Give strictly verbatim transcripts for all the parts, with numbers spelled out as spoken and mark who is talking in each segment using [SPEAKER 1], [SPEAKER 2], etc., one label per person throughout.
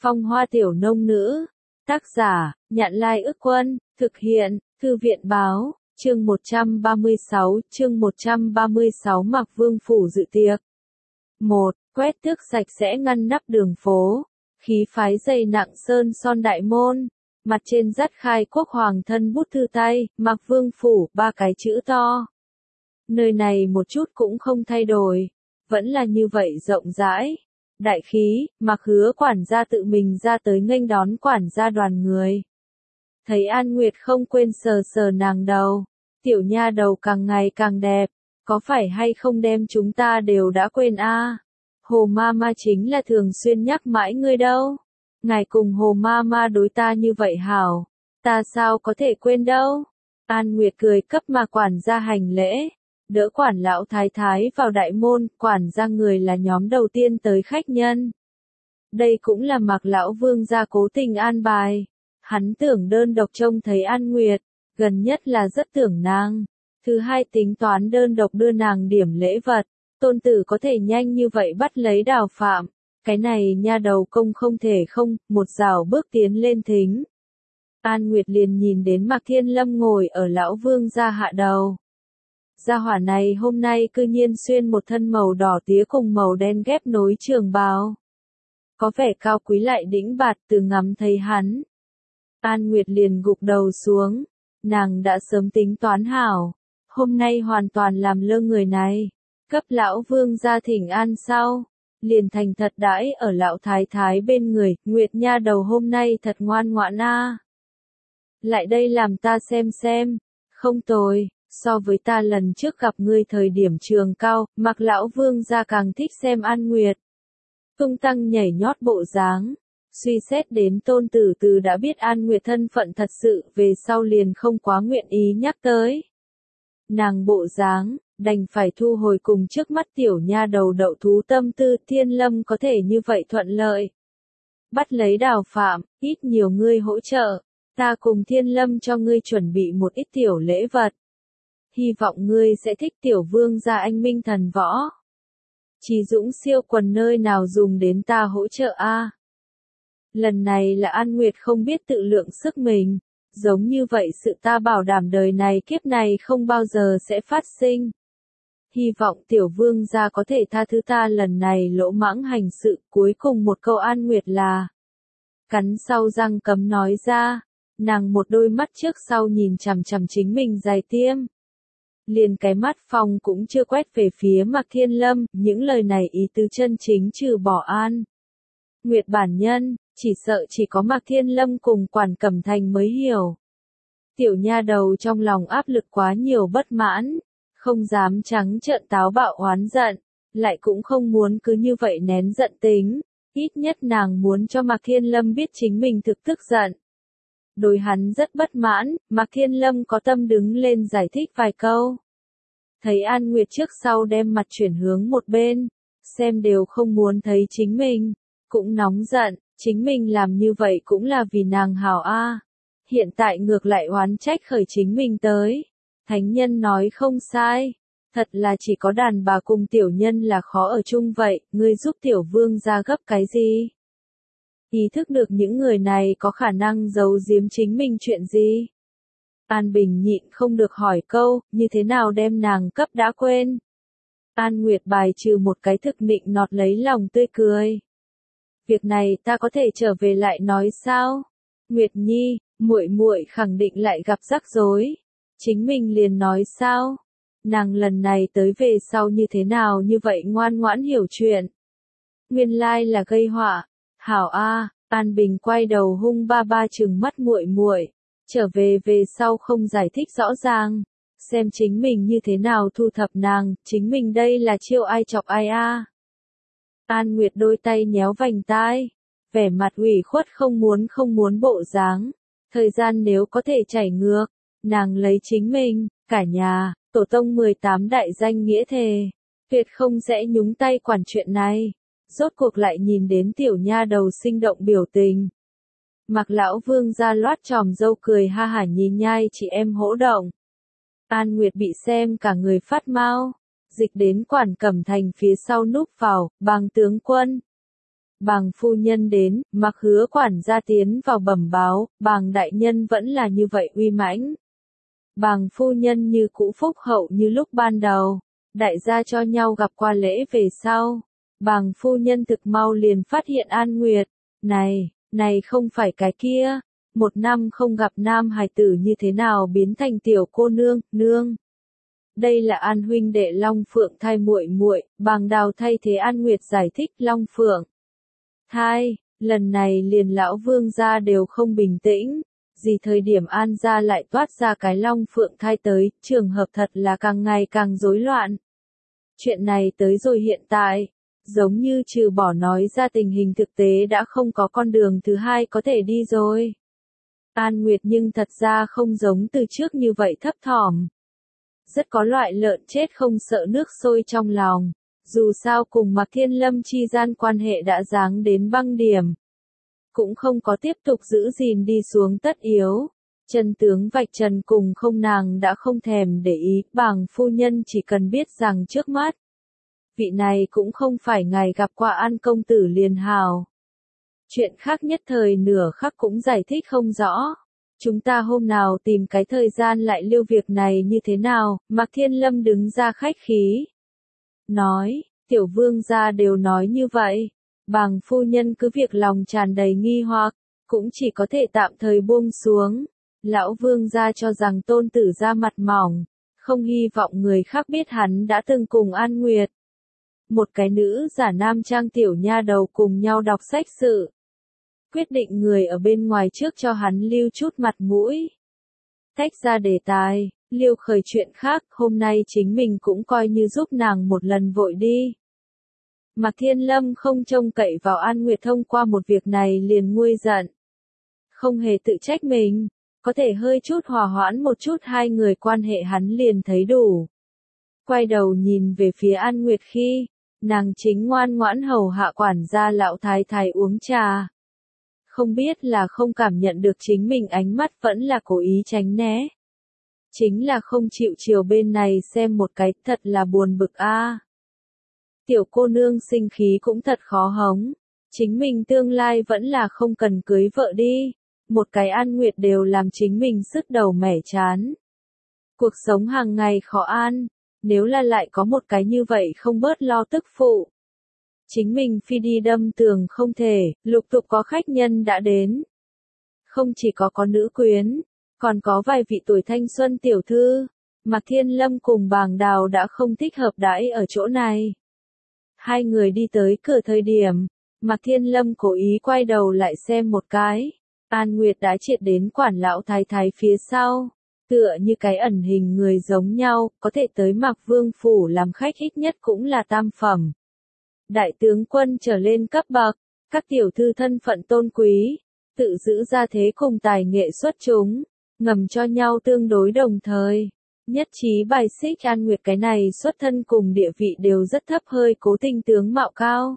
[SPEAKER 1] Phong hoa tiểu nông nữ. Tác giả, Nhạn Lai Ức Quân, thực hiện, Thư viện báo, chương một trăm ba mươi sáu, chương một trăm ba mươi sáu Mạc Vương phủ dự tiệc. một. Quét tước sạch sẽ ngăn nắp đường phố, khí phái dày nặng sơn son đại môn, mặt trên dắt khai quốc hoàng thân bút thư tay, Mạc Vương phủ, ba cái chữ to. Nơi này một chút cũng không thay đổi, vẫn là như vậy rộng rãi. Đại khí, Mạc Hứa quản gia tự mình ra tới nghênh đón quản gia đoàn người. Thấy An Nguyệt không quên sờ sờ nàng đầu, tiểu nha đầu càng ngày càng đẹp, có phải hay không đem chúng ta đều đã quên a? À? Hồ ma ma chính là thường xuyên nhắc mãi ngươi đâu. Ngài cùng Hồ ma ma đối ta như vậy hảo, ta sao có thể quên đâu. An Nguyệt cười cấp mà quản gia hành lễ. Đỡ quản lão thái thái vào đại môn, quản gia người là nhóm đầu tiên tới khách nhân. Đây cũng là Mạc lão vương gia cố tình an bài. Hắn tưởng đơn độc trông thấy An Nguyệt, gần nhất là rất tưởng nàng. Thứ hai tính toán đơn độc đưa nàng điểm lễ vật, tôn tử có thể nhanh như vậy bắt lấy Đào Phạm. Cái này nha đầu công không thể không, một rào bước tiến lên thính. An Nguyệt liền nhìn đến Mạc Thiên Lâm ngồi ở lão vương gia hạ đầu. Gia hỏa này hôm nay cư nhiên xuyên một thân màu đỏ tía cùng màu đen ghép nối trường bào. Có vẻ cao quý lại đĩnh bạt, từ ngắm thấy hắn. An Nguyệt liền gục đầu xuống, nàng đã sớm tính toán hảo, hôm nay hoàn toàn làm lơ người này, cấp lão vương gia thỉnh an sau, liền thành thật đãi ở lão thái thái bên người, Nguyệt nha đầu hôm nay thật ngoan ngoãn a. Lại đây làm ta xem xem, không tồi. So với ta lần trước gặp ngươi thời điểm trường cao, Mạc lão vương gia càng thích xem An Nguyệt. Tung tăng nhảy nhót bộ dáng, suy xét đến tôn tử từ đã biết An Nguyệt thân phận thật sự, về sau liền không quá nguyện ý nhắc tới. Nàng bộ dáng, đành phải thu hồi cùng trước mắt tiểu nha đầu đậu thú tâm tư, Thiên Lâm có thể như vậy thuận lợi. Bắt lấy Đào Phạm, ít nhiều ngươi hỗ trợ, ta cùng Thiên Lâm cho ngươi chuẩn bị một ít tiểu lễ vật. Hy vọng ngươi sẽ thích tiểu vương gia anh minh thần võ. Chỉ dũng siêu quần nơi nào dùng đến ta hỗ trợ a? À? Lần này là An Nguyệt không biết tự lượng sức mình, giống như vậy sự ta bảo đảm đời này kiếp này không bao giờ sẽ phát sinh. Hy vọng tiểu vương gia có thể tha thứ ta lần này lỗ mãng hành sự. Cuối cùng một câu An Nguyệt là cắn sau răng cấm nói ra, nàng một đôi mắt trước sau nhìn chằm chằm chính mình dài tiêm. Liền cái mắt phòng cũng chưa quét về phía Mạc Thiên Lâm, những lời này ý tứ chân chính trừ bỏ An Nguyệt bản nhân, chỉ sợ chỉ có Mạc Thiên Lâm cùng Quản Cẩm Thành mới hiểu. Tiểu nha đầu trong lòng áp lực quá nhiều bất mãn, không dám trắng trợn táo bạo oán giận, lại cũng không muốn cứ như vậy nén giận tính, ít nhất nàng muốn cho Mạc Thiên Lâm biết chính mình thực tức giận. Đối hắn rất bất mãn, Mạc Thiên Lâm có tâm đứng lên giải thích vài câu. Thấy An Nguyệt trước sau đem mặt chuyển hướng một bên, xem đều không muốn thấy chính mình, cũng nóng giận, chính mình làm như vậy cũng là vì nàng hảo a. Hiện tại ngược lại oán trách khởi chính mình tới. Thánh nhân nói không sai, thật là chỉ có đàn bà cùng tiểu nhân là khó ở chung vậy, ngươi giúp tiểu vương gia gấp cái gì? Ý thức được những người này có khả năng giấu giếm chính mình chuyện gì? An Bình nhịn không được hỏi câu, như thế nào đem nàng cấp đã quên? An Nguyệt bài trừ một cái thực nịnh nọt lấy lòng tươi cười. Việc này ta có thể trở về lại nói sao? Nguyệt Nhi, muội muội khẳng định lại gặp rắc rối. Chính mình liền nói sao? Nàng lần này tới về sau như thế nào như vậy ngoan ngoãn hiểu chuyện? Nguyên lai là gây họa. Hảo a, An Bình quay đầu hung ba ba trừng mắt muội muội, trở về về sau không giải thích rõ ràng, xem chính mình như thế nào thu thập nàng, chính mình đây là chiêu ai chọc ai a. À. An Nguyệt đôi tay nhéo vành tai, vẻ mặt ủy khuất không muốn không muốn bộ dáng, thời gian nếu có thể chảy ngược, nàng lấy chính mình, cả nhà, tổ tông mười tám đại danh nghĩa thề, tuyệt không sẽ nhúng tay quản chuyện này. Rốt cuộc lại nhìn đến tiểu nha đầu sinh động biểu tình. Mạc lão vương ra loát tròm dâu cười ha hả nhìn nhai chị em hỗ động. An Nguyệt bị xem cả người phát mau, dịch đến Quản Cẩm Thành phía sau núp vào, bàng tướng quân. Bàng phu nhân đến, Mặc Hứa quản gia tiến vào bẩm báo, Bàng đại nhân vẫn là như vậy uy mãnh. Bàng phu nhân như cũ phúc hậu như lúc ban đầu, đại gia cho nhau gặp qua lễ về sau. Bàng phu nhân thực mau liền phát hiện An Nguyệt, này, này không phải cái kia, một năm không gặp nam hài tử như thế nào biến thành tiểu cô nương, nương. Đây là An huynh đệ Long Phượng thai muội muội, Bàng Đào thay thế An Nguyệt giải thích Long Phượng thai, lần này liền lão vương gia đều không bình tĩnh, gì thời điểm An gia lại toát ra cái Long Phượng thai tới, trường hợp thật là càng ngày càng rối loạn. Chuyện này tới rồi hiện tại, giống như trừ bỏ nói ra tình hình thực tế đã không có con đường thứ hai có thể đi rồi. An Nguyệt nhưng thật ra không giống từ trước như vậy thấp thỏm. Rất có loại lợn chết không sợ nước sôi trong lòng, dù sao cùng Mạc Thiên Lâm chi gian quan hệ đã giáng đến băng điểm. Cũng không có tiếp tục giữ gìn đi xuống tất yếu. Chân tướng vạch trần cùng không nàng đã không thèm để ý, Bàng phu nhân chỉ cần biết rằng trước mắt. Vị này cũng không phải ngày gặp qua An công tử liền hào. Chuyện khác nhất thời nửa khắc cũng giải thích không rõ. Chúng ta hôm nào tìm cái thời gian lại lưu việc này như thế nào, Mạc Thiên Lâm đứng ra khách khí. Nói, tiểu vương gia đều nói như vậy. Bàng phu nhân cứ việc lòng tràn đầy nghi hoặc, cũng chỉ có thể tạm thời buông xuống. Lão vương gia cho rằng tôn tử ra mặt mỏng, không hy vọng người khác biết hắn đã từng cùng An Nguyệt. Một cái nữ giả nam trang tiểu nha đầu cùng nhau đọc sách sự. Quyết định người ở bên ngoài trước cho hắn lưu chút mặt mũi. Tách ra đề tài, liêu khởi chuyện khác, hôm nay chính mình cũng coi như giúp nàng một lần vội đi. Mạc Thiên Lâm không trông cậy vào An Nguyệt thông qua một việc này liền nguôi giận. Không hề tự trách mình, có thể hơi chút hòa hoãn một chút hai người quan hệ hắn liền thấy đủ. Quay đầu nhìn về phía An Nguyệt khi, nàng chính ngoan ngoãn hầu hạ quản gia lão thái thái uống trà. Không biết là không cảm nhận được chính mình ánh mắt vẫn là cố ý tránh né. Chính là không chịu chiều bên này xem một cái, thật là buồn bực a. Tiểu cô nương sinh khí cũng thật khó hống. Chính mình tương lai vẫn là không cần cưới vợ đi. Một cái An Nguyệt đều làm chính mình sứt đầu mẻ chán. Cuộc sống hàng ngày khó an. Nếu là lại có một cái như vậy không bớt lo tức phụ. Chính mình phi đi đâm tường không thể, lục tục có khách nhân đã đến. Không chỉ có có nữ quyến, còn có vài vị tuổi thanh xuân tiểu thư. Mạc Thiên Lâm cùng Bàng Đào đã không thích hợp đãi ở chỗ này. Hai người đi tới cửa thời điểm, Mạc Thiên Lâm cố ý quay đầu lại xem một cái. An Nguyệt đã triệt đến quản lão thái thái phía sau. Tựa như cái ẩn hình người giống nhau, có thể tới Mạc Vương Phủ làm khách ít nhất cũng là tam phẩm. Đại tướng quân trở lên cấp bậc, các tiểu thư thân phận tôn quý, tự giữ ra thế cùng tài nghệ xuất chúng, ngầm cho nhau tương đối đồng thời. Nhất trí bài xích An Nguyệt cái này xuất thân cùng địa vị đều rất thấp hơi cố tình tướng mạo cao.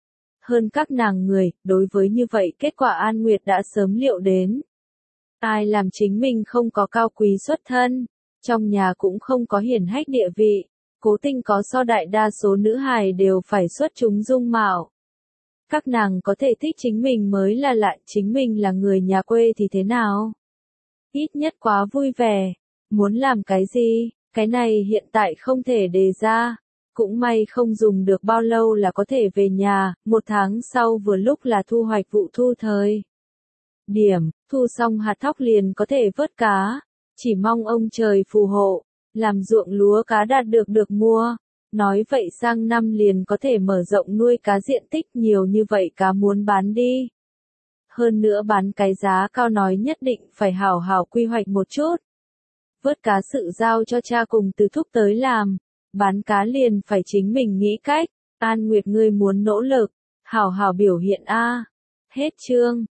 [SPEAKER 1] Hơn các nàng người, đối với như vậy kết quả An Nguyệt đã sớm liệu đến. Ai làm chính mình không có cao quý xuất thân, trong nhà cũng không có hiển hách địa vị, cố tình có so đại đa số nữ hài đều phải xuất chúng dung mạo. Các nàng có thể thích chính mình mới là lạ, chính mình là người nhà quê thì thế nào? Ít nhất quá vui vẻ, muốn làm cái gì, cái này hiện tại không thể đề ra. Cũng may không dùng được bao lâu là có thể về nhà, một tháng sau vừa lúc là thu hoạch vụ thu thời. Điểm, thu xong hạt thóc liền có thể vớt cá, chỉ mong ông trời phù hộ, làm ruộng lúa cá đạt được được mua. Nói vậy sang năm liền có thể mở rộng nuôi cá diện tích nhiều như vậy cá muốn bán đi. Hơn nữa bán cái giá cao nói nhất định phải hảo hảo quy hoạch một chút. Vớt cá sự giao cho cha cùng từ thúc tới làm, bán cá liền phải chính mình nghĩ cách. An Nguyệt ngươi muốn nỗ lực, hảo hảo biểu hiện a. Hết chương.